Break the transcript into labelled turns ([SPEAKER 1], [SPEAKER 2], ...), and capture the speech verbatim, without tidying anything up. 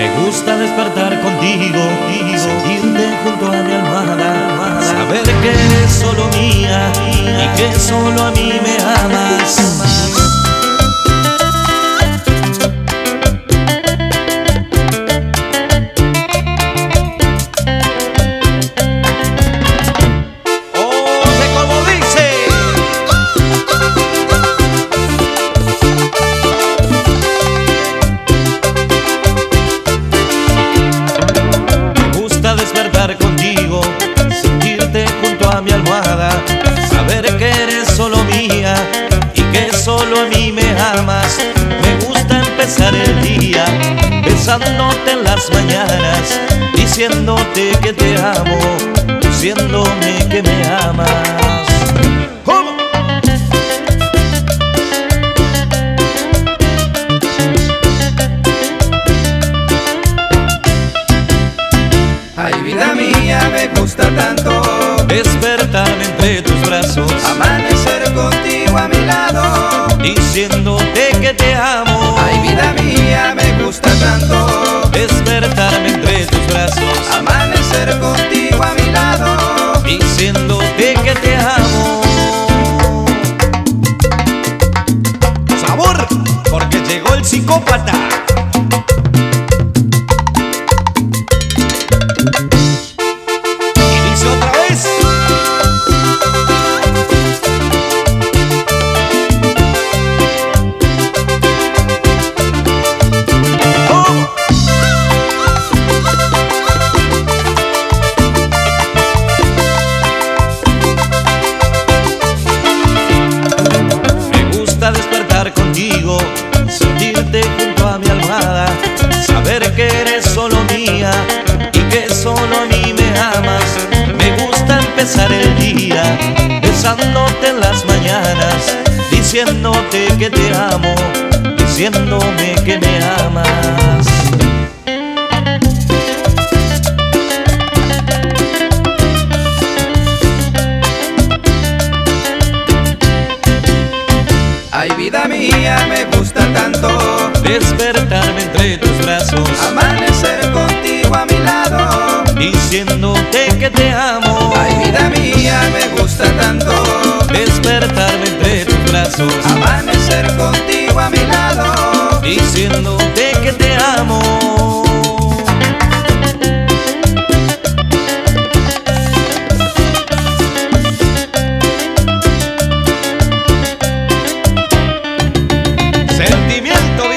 [SPEAKER 1] Me gusta despertar contigo, sentirte junto a mi almohada, saber que eres solo mía y que solo a mí me amas. Despertar contigo, sentirte junto a mi almohada, saber que eres solo mía y que solo a mí me amas. Me gusta empezar el día besándote en las mañanas, diciéndote que te amo, diciéndome que me amas. ¿Cómo?
[SPEAKER 2] Ay, vida mía, me gusta tanto
[SPEAKER 1] despertarme entre tus brazos,
[SPEAKER 2] amanecer contigo a mi lado,
[SPEAKER 1] diciéndote que te amo.
[SPEAKER 2] Ay, vida mía, me gusta tanto
[SPEAKER 1] despertarme entre tus brazos,
[SPEAKER 2] amanecer contigo a mi lado,
[SPEAKER 1] diciéndote que te amo. Sabor, porque llegó el psicópata. Despertar contigo, sentirte junto a mi almohada, saber que eres solo mía y que solo a mí me amas. Me gusta empezar el día besándote en las mañanas, diciéndote que te amo, diciéndome que me amas.
[SPEAKER 2] Ay, vida mía, me gusta tanto
[SPEAKER 1] despertarme entre tus brazos,
[SPEAKER 2] amanecer contigo a mi lado,
[SPEAKER 1] diciéndote que te amo.
[SPEAKER 2] Ay, vida mía, me gusta tanto
[SPEAKER 1] despertarme entre tus brazos,
[SPEAKER 2] amanecer contigo a mi lado,
[SPEAKER 1] diciéndote que te amo. Sentimiento